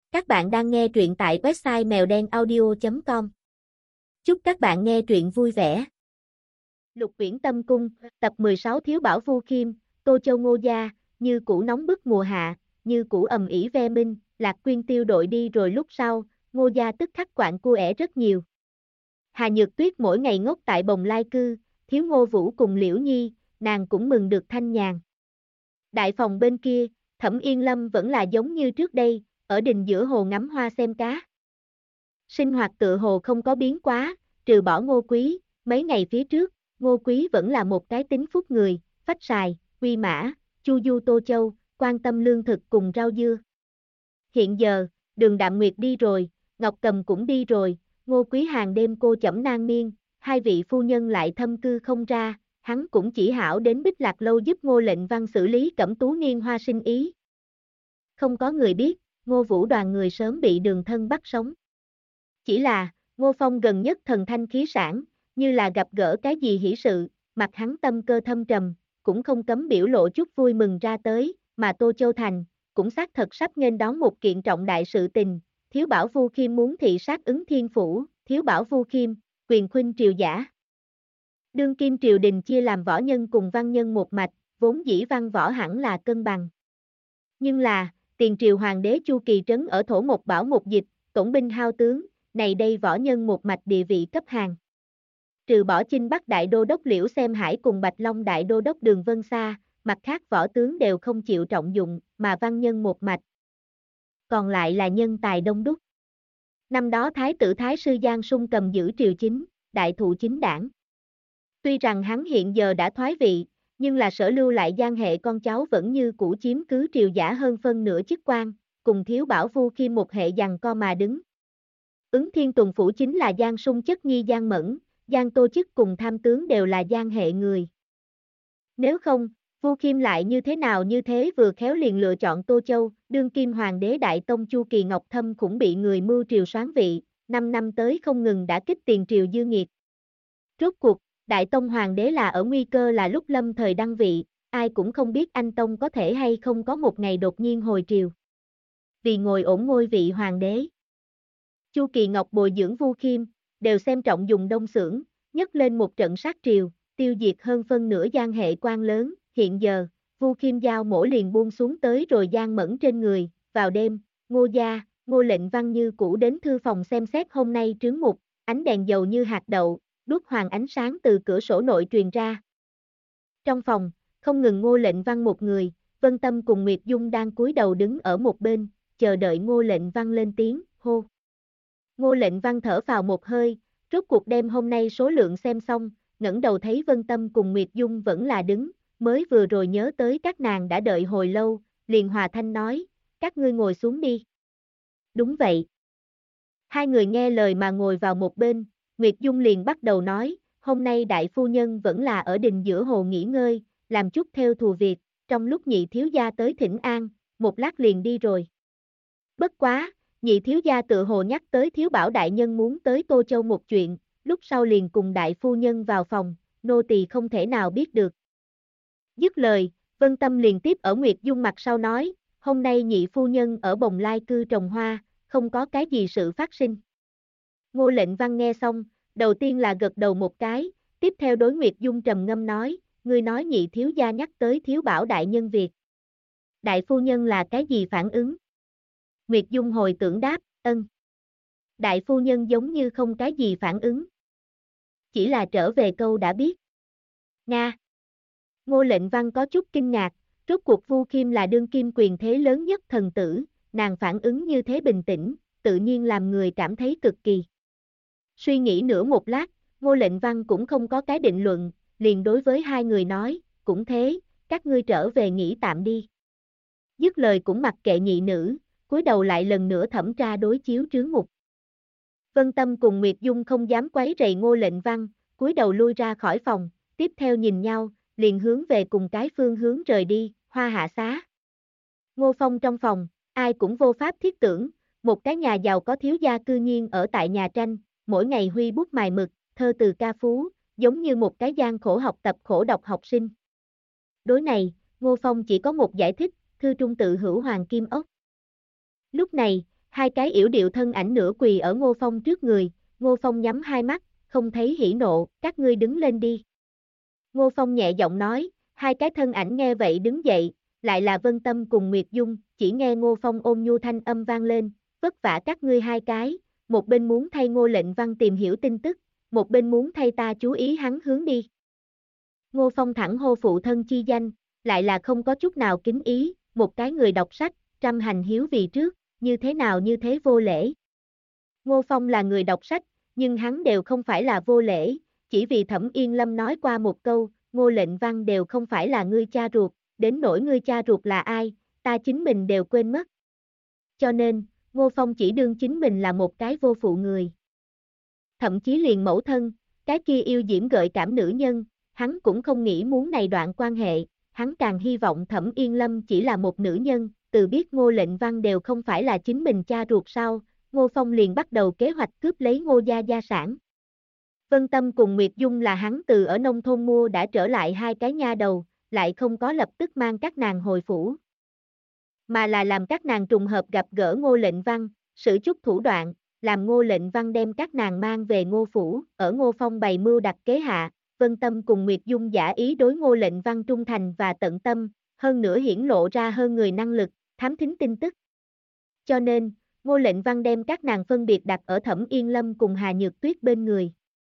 Các bạn đang nghe truyện tại website mèo đen audio.com. Chúc các bạn nghe truyện vui vẻ. Lục Uyển Tâm Cung, tập 16 Thiếu Bảo Vu Khiêm, Tô Châu Ngô Gia, như cũ nóng bức mùa hạ, như cũ ầm ĩ ve minh, Lạc Quyên tiêu đội đi rồi lúc sau, Ngô Gia tức khắc quạng cua ẻ rất nhiều. Hà Nhược Tuyết mỗi ngày ngốc tại Bồng Lai Cư, thiếu Ngô Vũ cùng Liễu Nhi, nàng cũng mừng được thanh nhàn. Đại phòng bên kia, Thẩm Yên Lâm vẫn là giống như trước đây, ở đình giữa hồ ngắm hoa xem cá. Sinh hoạt tựa hồ không có biến quá, trừ bỏ Ngô Quý, mấy ngày phía trước, Ngô Quý vẫn là một cái tính phúc người, phách sài, quy mã, chu du Tô Châu, quan tâm lương thực cùng rau dưa. Hiện giờ, Đường Đạm Nguyệt đi rồi, Ngọc Cầm cũng đi rồi, Ngô Quý hàng đêm cô chẩm nang miên, hai vị phu nhân lại thâm cư không ra, hắn cũng chỉ hảo đến Bích Lạc Lâu giúp Ngô Lệnh Văn xử lý Cẩm Tú Niên hoa sinh ý. Không có người biết, Ngô Vũ đoàn người sớm bị Đường Thân bắt sống. Chỉ là, Ngô Phong gần nhất thần thanh khí sản, như là gặp gỡ cái gì hỷ sự, mặt hắn tâm cơ thâm trầm, cũng không cấm biểu lộ chút vui mừng ra tới, mà Tô Châu Thành, cũng xác thật sắp nghênh đón một kiện trọng đại sự tình, Thiếu Bảo Vu Khiêm muốn thị sát Ứng Thiên Phủ, Thiếu Bảo Vu Khiêm, quyền khuynh triều giả. Đương kim triều đình chia làm võ nhân cùng văn nhân một mạch, vốn dĩ văn võ hẳn là cân bằng. Nhưng là, tiền triều hoàng đế Chu Kỳ trấn ở thổ một bảo một dịch, tổng binh hao tướng, này đây võ nhân một mạch địa vị cấp hàng. Trừ bỏ Chinh Bắc Đại Đô đốc Liễu Xem Hải cùng Bạch Long Đại Đô đốc Đường Vân Sa, mặt khác võ tướng đều không chịu trọng dụng, mà văn nhân một mạch. Còn lại là nhân tài đông đúc. Năm đó Thái tử Thái sư Giang Sung cầm giữ triều chính, đại thụ chính đảng. Tuy rằng hắn hiện giờ đã thoái vị, nhưng là sở lưu lại Giang hệ con cháu vẫn như cũ chiếm cứ triều giả hơn phân nửa chức quan, cùng Thiếu Bảo Vu Khiêm một hệ giằng co mà đứng. Ứng Thiên Tuần Phủ chính là Giang Sung chất nhi Giang Mẫn, Giang Tô chức cùng tham tướng đều là Giang hệ người. Nếu không, Vu Khiêm lại như thế nào như thế vừa khéo liền lựa chọn Tô Châu, đương kim hoàng đế Đại Tông Chu Kỳ Ngọc Thâm cũng bị người mưu triều soán vị, 5 năm tới không ngừng đã kích tiền triều dư nghiệt. Rốt cuộc, Đại Tông Hoàng đế là ở nguy cơ là lúc lâm thời đăng vị, ai cũng không biết anh Tông có thể hay không có một ngày đột nhiên hồi triều. Vì ngồi ổn ngôi vị hoàng đế, Chu Kỳ Ngọc bồi dưỡng Vu Khiêm, đều xem trọng dùng đông xưởng, nhấc lên một trận sát triều, tiêu diệt hơn phân nửa Giang hệ quan lớn, hiện giờ, Vu Khiêm giao mổ liền buông xuống tới rồi Giang Mẫn trên người, vào đêm, Ngô Gia, Ngô Lệnh Văn như cũ đến thư phòng xem xét hôm nay trướng mục, ánh đèn dầu như hạt đậu, đuốc hoàng ánh sáng từ cửa sổ nội truyền ra. Trong phòng, không ngừng Ngô Lệnh Văn một người, Vân Tâm cùng Nguyệt Dung đang cúi đầu đứng ở một bên, chờ đợi Ngô Lệnh Văn lên tiếng, hô. Ngô Lệnh Văn thở vào một hơi, rốt cuộc đêm hôm nay số lượng xem xong, ngẩng đầu thấy Vân Tâm cùng Nguyệt Dung vẫn là đứng, mới vừa rồi nhớ tới các nàng đã đợi hồi lâu, liền hòa thanh nói, các ngươi ngồi xuống đi. Đúng vậy. Hai người nghe lời mà ngồi vào một bên, Nguyệt Dung liền bắt đầu nói, hôm nay đại phu nhân vẫn là ở đình giữa hồ nghỉ ngơi, làm chút theo thù việc, trong lúc nhị thiếu gia tới thỉnh an, một lát liền đi rồi. Bất quá, nhị thiếu gia tự hồ nhắc tới Thiếu Bảo đại nhân muốn tới Tô Châu một chuyện, lúc sau liền cùng đại phu nhân vào phòng, nô tỳ không thể nào biết được. Dứt lời, Vân Tâm liền tiếp ở Nguyệt Dung mặt sau nói, hôm nay nhị phu nhân ở Bồng Lai Cư trồng hoa, không có cái gì sự phát sinh. Ngô Lệnh Văn nghe xong, đầu tiên là gật đầu một cái, tiếp theo đối Nguyệt Dung trầm ngâm nói, ngươi nói nhị thiếu gia nhắc tới Thiếu Bảo đại nhân việc. Đại phu nhân là cái gì phản ứng? Nguyệt Dung hồi tưởng đáp, ân. Đại phu nhân giống như không cái gì phản ứng. Chỉ là trở về câu đã biết. Nga. Ngô Lệnh Văn có chút kinh ngạc, rốt cuộc Vu Khiêm là đương kim quyền thế lớn nhất thần tử, nàng phản ứng như thế bình tĩnh, tự nhiên làm người cảm thấy cực kỳ. Suy nghĩ nửa một lát, Ngô Lệnh Văn cũng không có cái định luận, liền đối với hai người nói, cũng thế, các ngươi trở về nghỉ tạm đi. Dứt lời cũng mặc kệ nhị nữ, cúi đầu lại lần nữa thẩm tra đối chiếu trướng mục. Vân Tâm cùng Nguyệt Dung không dám quấy rầy Ngô Lệnh Văn, cúi đầu lui ra khỏi phòng, tiếp theo nhìn nhau, liền hướng về cùng cái phương hướng rời đi, Hoa Hạ Xá. Ngô Phong trong phòng, ai cũng vô pháp thiết tưởng, một cái nhà giàu có thiếu gia cư nhiên ở tại nhà tranh, mỗi ngày huy bút mài mực, thơ từ ca phú, giống như một cái gian khổ học tập khổ đọc học sinh. Đối này, Ngô Phong chỉ có một giải thích, thư trung tự hữu hoàng kim ốc. Lúc này, hai cái yểu điệu thân ảnh nửa quỳ ở Ngô Phong trước người, Ngô Phong nhắm hai mắt, không thấy hỉ nộ, các ngươi đứng lên đi. Ngô Phong nhẹ giọng nói, hai cái thân ảnh nghe vậy đứng dậy, lại là Vân Tâm cùng Nguyệt Dung, chỉ nghe Ngô Phong ôn nhu thanh âm vang lên, vất vả các ngươi hai cái, một bên muốn thay Ngô Lệnh Văn tìm hiểu tin tức, một bên muốn thay ta chú ý hắn hướng đi. Ngô Phong thẳng hô phụ thân chi danh, lại là không có chút nào kính ý, một cái người đọc sách, trăm hành hiếu vì trước, như thế nào như thế vô lễ. Ngô Phong là người đọc sách, nhưng hắn đều không phải là vô lễ, chỉ vì Thẩm Yên Lâm nói qua một câu, Ngô Lệnh Văn đều không phải là ngươi cha ruột, đến nỗi ngươi cha ruột là ai, ta chính mình đều quên mất. Cho nên, Ngô Phong chỉ đương chính mình là một cái vô phụ người. Thậm chí liền mẫu thân, cái kia yêu diễm gợi cảm nữ nhân, hắn cũng không nghĩ muốn này đoạn quan hệ, hắn càng hy vọng Thẩm Yên Lâm chỉ là một nữ nhân, từ biết Ngô Lệnh Văn đều không phải là chính mình cha ruột sau, Ngô Phong liền bắt đầu kế hoạch cướp lấy Ngô gia sản. Vân Tâm cùng Nguyệt Dung là hắn từ ở nông thôn mua đã trở lại hai cái nha đầu, lại không có lập tức mang các nàng hồi phủ. Mà là làm các nàng trùng hợp gặp gỡ Ngô Lệnh Văn, sử chút thủ đoạn, làm Ngô Lệnh Văn đem các nàng mang về Ngô phủ, ở Ngô Phong bày mưu đặt kế hạ, Vân Tâm cùng Nguyệt Dung giả ý đối Ngô Lệnh Văn trung thành và tận tâm, hơn nữa hiển lộ ra hơn người năng lực, thám thính tin tức. Cho nên, Ngô Lệnh Văn đem các nàng phân biệt đặt ở Thẩm Yên Lâm cùng Hà Nhược Tuyết bên người.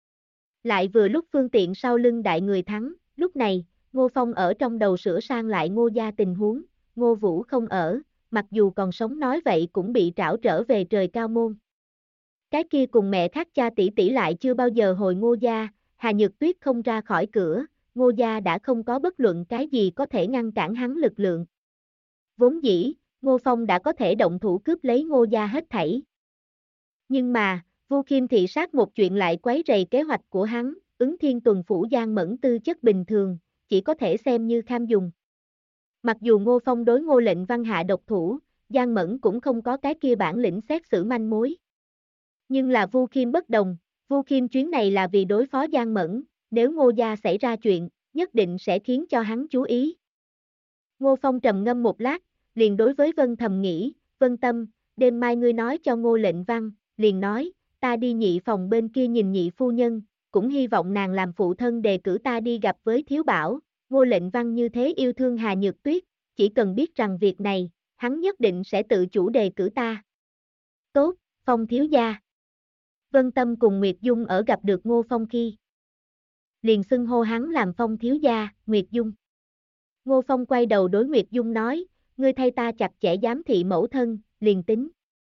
Lại vừa lúc phương tiện sau lưng đại người thắng, lúc này, Ngô Phong ở trong đầu sửa sang lại Ngô gia tình huống, Ngô Vũ không ở, mặc dù còn sống nói vậy cũng bị trảo trở về trời cao môn. Cái kia cùng mẹ khác cha tỷ tỷ lại chưa bao giờ hồi Ngô gia, Hà Nhược Tuyết không ra khỏi cửa, Ngô gia đã không có bất luận cái gì có thể ngăn cản hắn lực lượng. Vốn dĩ, Ngô Phong đã có thể động thủ cướp lấy Ngô gia hết thảy. Nhưng mà, Vu Khiêm thị sát một chuyện lại quấy rầy kế hoạch của hắn, Ứng Thiên Tuần phủ Giang Mẫn tư chất bình thường, chỉ có thể xem như kham dùng. Mặc dù Ngô Phong đối Ngô Lệnh Văn hạ độc thủ, Giang Mẫn cũng không có cái kia bản lĩnh xét xử manh mối. Nhưng là Vu Khiêm bất đồng, Vu Khiêm chuyến này là vì đối phó Giang Mẫn, nếu Ngô gia xảy ra chuyện, nhất định sẽ khiến cho hắn chú ý. Ngô Phong trầm ngâm một lát, liền đối với Vân Thầm nghĩ, Vân Tâm, đêm mai ngươi nói cho Ngô Lệnh Văn, liền nói, ta đi nhị phòng bên kia nhìn nhị phu nhân, cũng hy vọng nàng làm phụ thân đề cử ta đi gặp với Thiếu Bảo, Ngô Lệnh Văn như thế yêu thương Hà Nhược Tuyết, chỉ cần biết rằng việc này, hắn nhất định sẽ tự chủ đề cử ta. Tốt, Phong thiếu gia. Vân Tâm cùng Nguyệt Dung ở gặp được Ngô Phong khi liền xưng hô hắn làm Phong thiếu gia, Nguyệt Dung. Ngô Phong quay đầu đối Nguyệt Dung nói, ngươi thay ta chặt chẽ giám thị mẫu thân, liền tính.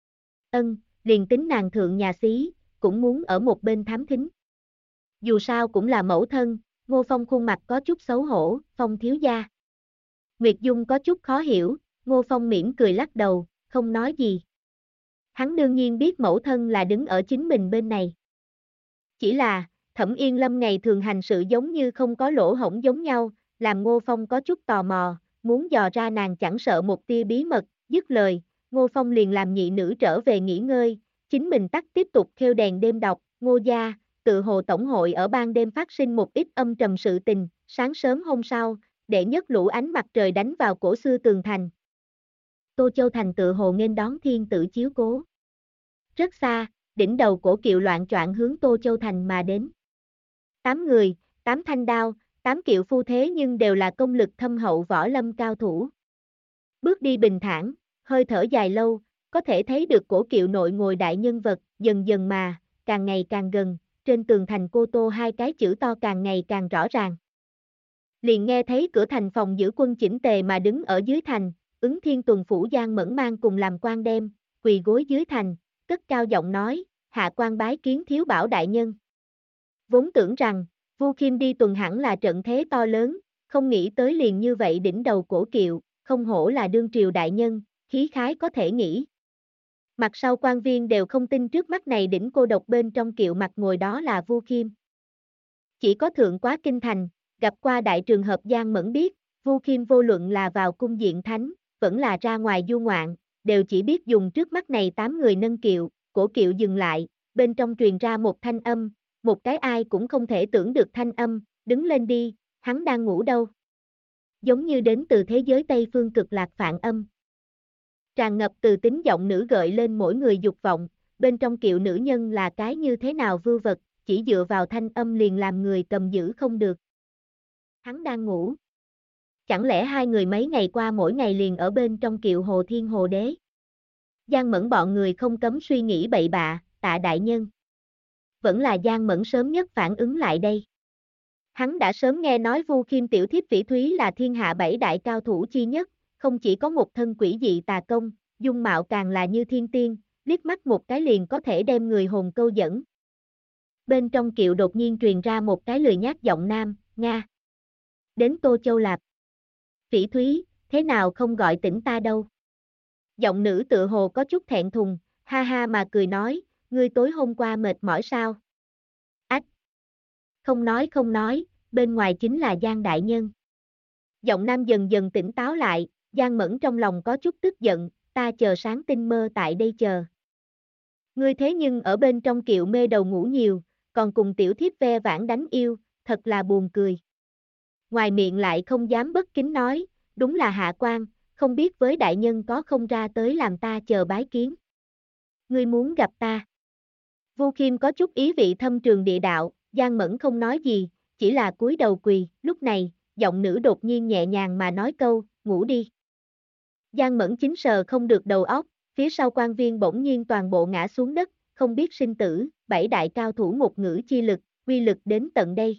Liền tính nàng thượng nhà xí, cũng muốn ở một bên thám thính. Dù sao cũng là mẫu thân, Ngô Phong khuôn mặt có chút xấu hổ, Phong thiếu gia. Nguyệt Dung có chút khó hiểu, Ngô Phong mỉm cười lắc đầu, không nói gì. Hắn đương nhiên biết mẫu thân là đứng ở chính mình bên này. Chỉ là, Thẩm Yên Lâm ngày thường hành sự giống như không có lỗ hổng giống nhau, làm Ngô Phong có chút tò mò, muốn dò ra nàng chẳng sợ một tia bí mật, dứt lời, Ngô Phong liền làm nhị nữ trở về nghỉ ngơi, chính mình tắt tiếp tục khêu đèn đêm đọc, Ngô gia, tự hồ tổng hội ở ban đêm phát sinh một ít âm trầm sự tình, sáng sớm hôm sau, đệ nhất lũ ánh mặt trời đánh vào cổ xưa tường thành. Tô Châu Thành tự hồ nghênh đón thiên tử chiếu cố. Rất xa, đỉnh đầu cổ kiệu loạn choạng hướng Tô Châu Thành mà đến. 8 người, 8 thanh đao, 8 kiệu phu thế nhưng đều là công lực thâm hậu võ lâm cao thủ. Bước đi bình thản, hơi thở dài lâu, có thể thấy được cổ kiệu nội ngồi đại nhân vật, dần dần mà, càng ngày càng gần, trên tường thành Cô Tô hai cái chữ to càng ngày càng rõ ràng. Liền nghe thấy cửa thành phòng giữ quân chỉnh tề mà đứng ở dưới thành, Ứng Thiên Tuần phủ Giang Mẫn mang cùng làm quan đem, quỳ gối dưới thành, cất cao giọng nói, hạ quan bái kiến Thiếu Bảo đại nhân. Vốn tưởng rằng, Vu Khiêm đi tuần hẳn là trận thế to lớn, không nghĩ tới liền như vậy đỉnh đầu cổ kiệu, không hổ là đương triều đại nhân, khí khái có thể nghĩ. Mặt sau quan viên đều không tin trước mắt này đỉnh cô độc bên trong kiệu mặt ngồi đó là Vu Khiêm. Chỉ có thượng quá kinh thành, gặp qua đại trường hợp Giang Mẫn biết, Vu Khiêm vô luận là vào cung diện thánh, vẫn là ra ngoài du ngoạn, đều chỉ biết dùng trước mắt này 8 người nâng kiệu, cổ kiệu dừng lại, bên trong truyền ra một thanh âm, một cái ai cũng không thể tưởng được thanh âm, đứng lên đi, hắn đang ngủ đâu. Giống như đến từ thế giới Tây phương cực lạc phạn âm. Tràn ngập từ tính giọng nữ gợi lên mỗi người dục vọng, bên trong kiệu nữ nhân là cái như thế nào vưu vật, chỉ dựa vào thanh âm liền làm người cầm giữ không được. Hắn đang ngủ. Chẳng lẽ hai người mấy ngày qua mỗi ngày liền ở bên trong kiệu Hồ Thiên Hồ Đế? Giang Mẫn bọn người không cấm suy nghĩ bậy bạ, Tạ đại nhân. Vẫn là Giang Mẫn sớm nhất phản ứng lại đây. Hắn đã sớm nghe nói Vu Khiêm tiểu thiếp Phỉ Thúy là thiên hạ bảy đại cao thủ chi nhất, không chỉ có một thân quỷ dị tà công, dung mạo càng là như thiên tiên, liếc mắt một cái liền có thể đem người hồn câu dẫn. Bên trong kiệu đột nhiên truyền ra một cái lười nhác giọng nam, Nga. Đến Tô Châu Lạp. Phỉ Thúy, thế nào không gọi tỉnh ta đâu? Giọng nữ tựa hồ có chút thẹn thùng, ha ha mà cười nói, ngươi tối hôm qua mệt mỏi sao? Ách! Không nói, bên ngoài chính là Giang đại nhân. Giọng nam dần dần tỉnh táo lại, Giang Mẫn trong lòng có chút tức giận, ta chờ sáng tinh mơ tại đây chờ. Ngươi thế nhưng ở bên trong kiệu mê đầu ngủ nhiều, còn cùng tiểu thiếp ve vãn đánh yêu, thật là buồn cười. Ngoài miệng lại không dám bất kính nói, đúng là hạ quan, không biết với đại nhân có không ra tới làm ta chờ bái kiến. Ngươi muốn gặp ta. Vu Khiêm có chút ý vị thâm trường địa đạo, Giang Mẫn không nói gì, chỉ là cúi đầu quỳ, lúc này, giọng nữ đột nhiên nhẹ nhàng mà nói câu, ngủ đi. Giang Mẫn chính sờ không được đầu óc, phía sau quan viên bỗng nhiên toàn bộ ngã xuống đất, không biết sinh tử, bảy đại cao thủ một ngữ chi lực, quy lực đến tận đây.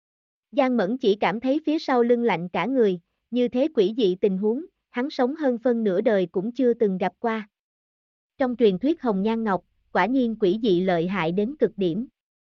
Giang Mẫn chỉ cảm thấy phía sau lưng lạnh cả người, như thế quỷ dị tình huống, hắn sống hơn phân nửa đời cũng chưa từng gặp qua. Trong truyền thuyết Hồng Nhan Ngọc, quả nhiên quỷ dị lợi hại đến cực điểm.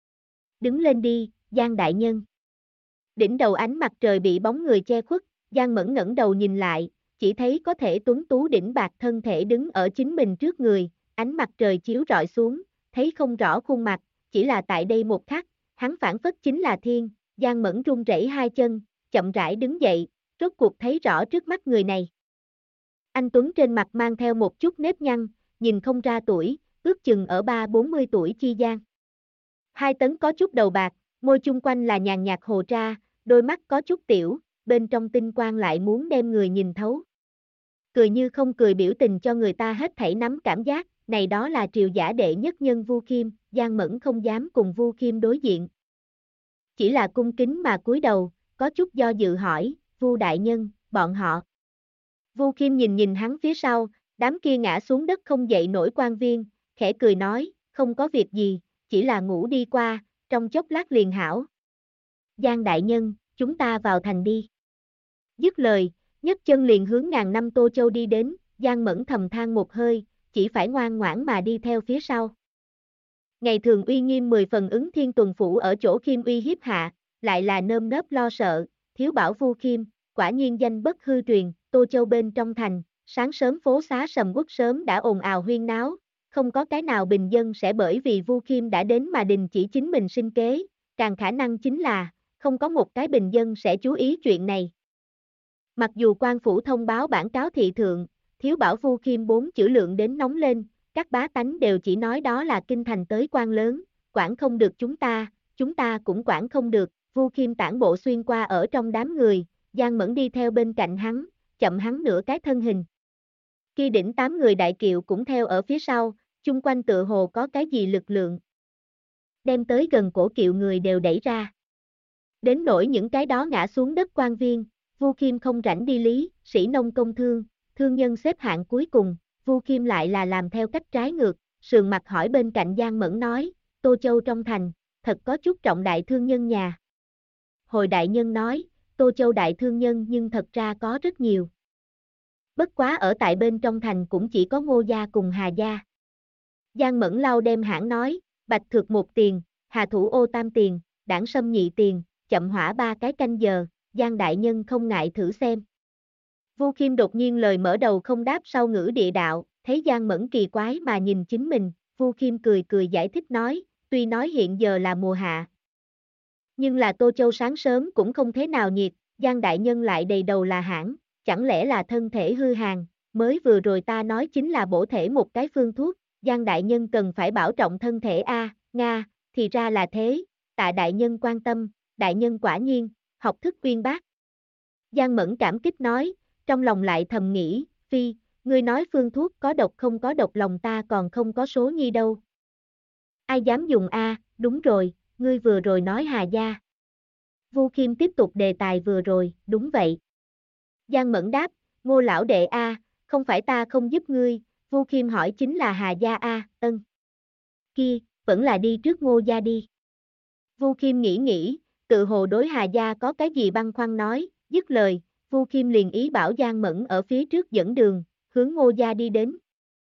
Đứng lên đi, Giang đại nhân. Đỉnh đầu ánh mặt trời bị bóng người che khuất, Giang Mẫn ngẩng đầu nhìn lại, chỉ thấy có thể tuấn tú đỉnh bạc thân thể đứng ở chính mình trước người, ánh mặt trời chiếu rọi xuống, thấy không rõ khuôn mặt, chỉ là tại đây một khắc, hắn phản phất chính là thiên, Giang Mẫn run rẩy hai chân, chậm rãi đứng dậy, rốt cuộc thấy rõ trước mắt người này. Anh Tuấn trên mặt mang theo một chút nếp nhăn, nhìn không ra tuổi, ước chừng ở 30-40 tuổi chi gian. Hai tấn có chút đầu bạc, môi chung quanh là nhàn nhạt hồ tra, đôi mắt có chút tiểu, bên trong tinh quang lại muốn đem người nhìn thấu. Cười như không cười biểu tình cho người ta hết thảy nắm cảm giác, này đó là triều giả đệ nhất nhân Vu Khiêm, Giang Mẫn không dám cùng Vu Khiêm đối diện. Chỉ là cung kính mà cúi đầu, có chút do dự hỏi, Vu đại nhân, bọn họ. Vu Khiêm nhìn nhìn hắn phía sau, đám kia ngã xuống đất không dậy nổi quan viên, khẽ cười nói, không có việc gì, chỉ là ngủ đi qua, trong chốc lát liền hảo. Giang đại nhân, chúng ta vào thành đi. Dứt lời, nhấc chân liền hướng ngàn năm Tô Châu đi đến, Giang Mẫn thầm than một hơi, chỉ phải ngoan ngoãn mà đi theo phía sau. Ngày thường uy nghiêm 10 phần Ứng Thiên tuần phủ ở chỗ Khiêm uy hiếp hạ, lại là nơm nớp lo sợ, thiếu bảo Vu Khiêm, quả nhiên danh bất hư truyền, Tô Châu bên trong thành, sáng sớm phố xá sầm uất sớm đã ồn ào huyên náo, không có cái nào bình dân sẽ bởi vì Vu Khiêm đã đến mà đình chỉ chính mình sinh kế, càng khả năng chính là, không có một cái bình dân sẽ chú ý chuyện này. Mặc dù quan phủ thông báo bản cáo thị thượng, thiếu bảo Vu Khiêm 4 chữ lượng đến nóng lên, các bá tánh đều chỉ nói đó là kinh thành tới quan lớn, quản không được chúng ta cũng quản không được, Vu Khiêm tản bộ xuyên qua ở trong đám người, Giang Mẫn đi theo bên cạnh hắn, chậm hắn nửa cái thân hình. Kia đỉnh 8 người đại kiệu cũng theo ở phía sau, chung quanh tựa hồ có cái gì lực lượng. Đem tới gần cổ kiệu người đều đẩy ra. Đến nỗi những cái đó ngã xuống đất quan viên, Vu Khiêm không rảnh đi lý, sĩ nông công thương, thương nhân xếp hạng cuối cùng, Vu Khiêm lại là làm theo cách trái ngược, sườn mặt hỏi bên cạnh Giang Mẫn nói, Tô Châu trong thành, thật có chút trọng đại thương nhân nhà. Hồi đại nhân nói, Tô Châu đại thương nhân nhưng thật ra có rất nhiều. Bất quá ở tại bên trong thành cũng chỉ có Ngô gia cùng Hà gia. Giang Mẫn lau đem hãng nói, Bạch Thược 1 tiền, Hà Thủ Ô 3 tiền, Đảng Sâm 2 tiền, chậm hỏa 3 cái canh giờ, Giang đại nhân không ngại thử xem. Vu Khiêm đột nhiên lời mở đầu không đáp sau ngữ địa đạo, thấy Giang Mẫn kỳ quái mà nhìn chính mình, Vu Khiêm cười cười giải thích nói, tuy nói hiện giờ là mùa hạ. Nhưng là Tô Châu sáng sớm cũng không thế nào nhiệt, Giang đại nhân lại đầy đầu là hãng, chẳng lẽ là thân thể hư hàn, mới vừa rồi ta nói chính là bổ thể một cái phương thuốc, Giang đại nhân cần phải bảo trọng thân thể a, Nga, thì ra là thế, tạ đại nhân quan tâm, đại nhân quả nhiên, học thức uyên bác. Giang Mẫn cảm kích nói, trong lòng lại thầm nghĩ, phi, ngươi nói phương thuốc có độc không có độc lòng ta còn không có số nhi đâu. Ai dám dùng a? Đúng rồi, ngươi vừa rồi nói Hà gia. Vu Khiêm tiếp tục đề tài vừa rồi, đúng vậy. Giang Mẫn đáp, Ngô lão đệ a, không phải ta không giúp ngươi, Vu Khiêm hỏi chính là Hà gia a, ân. Kia, vẫn là đi trước Ngô gia đi. Vu Khiêm nghĩ, tự hồ đối Hà gia có cái gì băn khoăn nói, dứt lời, Vu Khiêm liền ý bảo Giang Mẫn ở phía trước dẫn đường, hướng Ngô gia đi đến.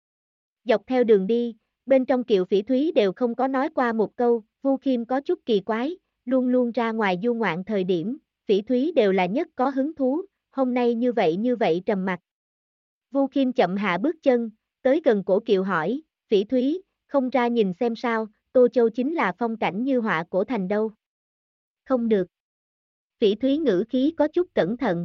Dọc theo đường đi, bên trong Kiều Phỉ Thúy đều không có nói qua một câu, Vu Khiêm có chút kỳ quái, luôn luôn ra ngoài du ngoạn thời điểm, Phỉ Thúy đều là nhất có hứng thú, hôm nay như vậy trầm mặc. Vu Khiêm chậm hạ bước chân, tới gần cổ Kiều hỏi, Phỉ Thúy, không ra nhìn xem sao, Tô Châu chính là phong cảnh như họa cổ thành đâu. Không được. Phỉ Thúy ngữ khí có chút cẩn thận.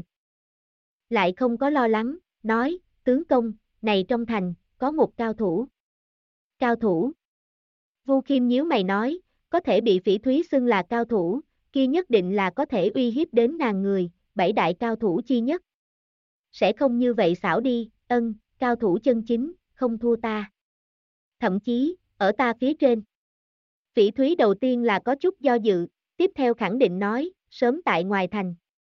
Lại không có lo lắng, nói, tướng công, này trong thành, có một cao thủ. Cao thủ. Vu Khiêm nhíu mày nói, có thể bị Phỉ Thúy xưng là cao thủ, kia nhất định là có thể uy hiếp đến nàng người, bảy đại cao thủ chi nhất. Sẽ không như vậy xảo đi, ân, cao thủ chân chính, không thua ta. Thậm chí, ở ta phía trên. Phỉ Thúy đầu tiên là có chút do dự, tiếp theo khẳng định nói, sớm tại ngoài thành.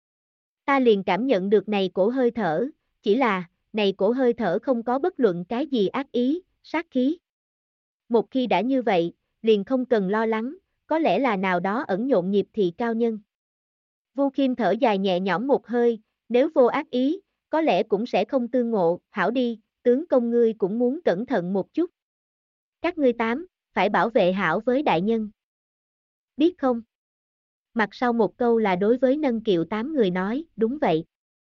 Ta liền cảm nhận được này cổ hơi thở, chỉ là, này cổ hơi thở không có bất luận cái gì ác ý, sát khí. Một khi đã như vậy, liền không cần lo lắng, có lẽ là nào đó ẩn nhộn nhịp thị cao nhân. Vu Khiêm thở dài nhẹ nhõm một hơi, nếu vô ác ý, có lẽ cũng sẽ không tương ngộ, hảo đi, tướng công ngươi cũng muốn cẩn thận một chút. Các ngươi tám, phải bảo vệ hảo với đại nhân. Biết không? Mặt sau một câu là đối với nâng kiệu 8 người nói, đúng vậy.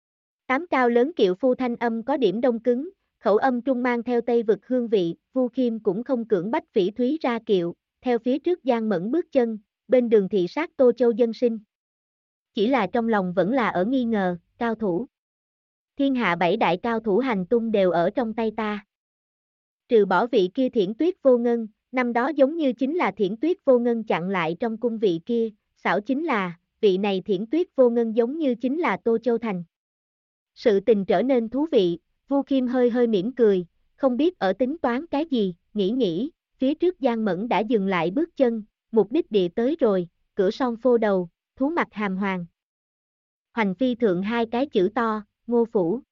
8 cao lớn kiệu phu thanh âm có điểm đông cứng, khẩu âm trung mang theo Tây vực hương vị, Vu Khiêm cũng không cưỡng bách Phỉ Thúy ra kiệu, theo phía trước Giang Mẫn bước chân, bên đường thị sát Tô Châu dân sinh. Chỉ là trong lòng vẫn là ở nghi ngờ, cao thủ. Thiên hạ 7 đại cao thủ hành tung đều ở trong tay ta. Trừ bỏ vị kia Thiển Tuyết Vô Ngân, năm đó giống như chính là Thiển Tuyết Vô Ngân chặn lại trong cung vị kia, xảo chính là, vị này Thiển Tuyết Vô Ngân giống như chính là Tô Châu Thành. Sự tình trở nên thú vị, Vu Khiêm hơi hơi mỉm cười, không biết ở tính toán cái gì, nghĩ, phía trước Giang Mẫn đã dừng lại bước chân, mục đích địa tới rồi, cửa son phô đầu, thú mặt hàm hoàng. Hoành phi thượng hai cái chữ to, Ngô Phủ.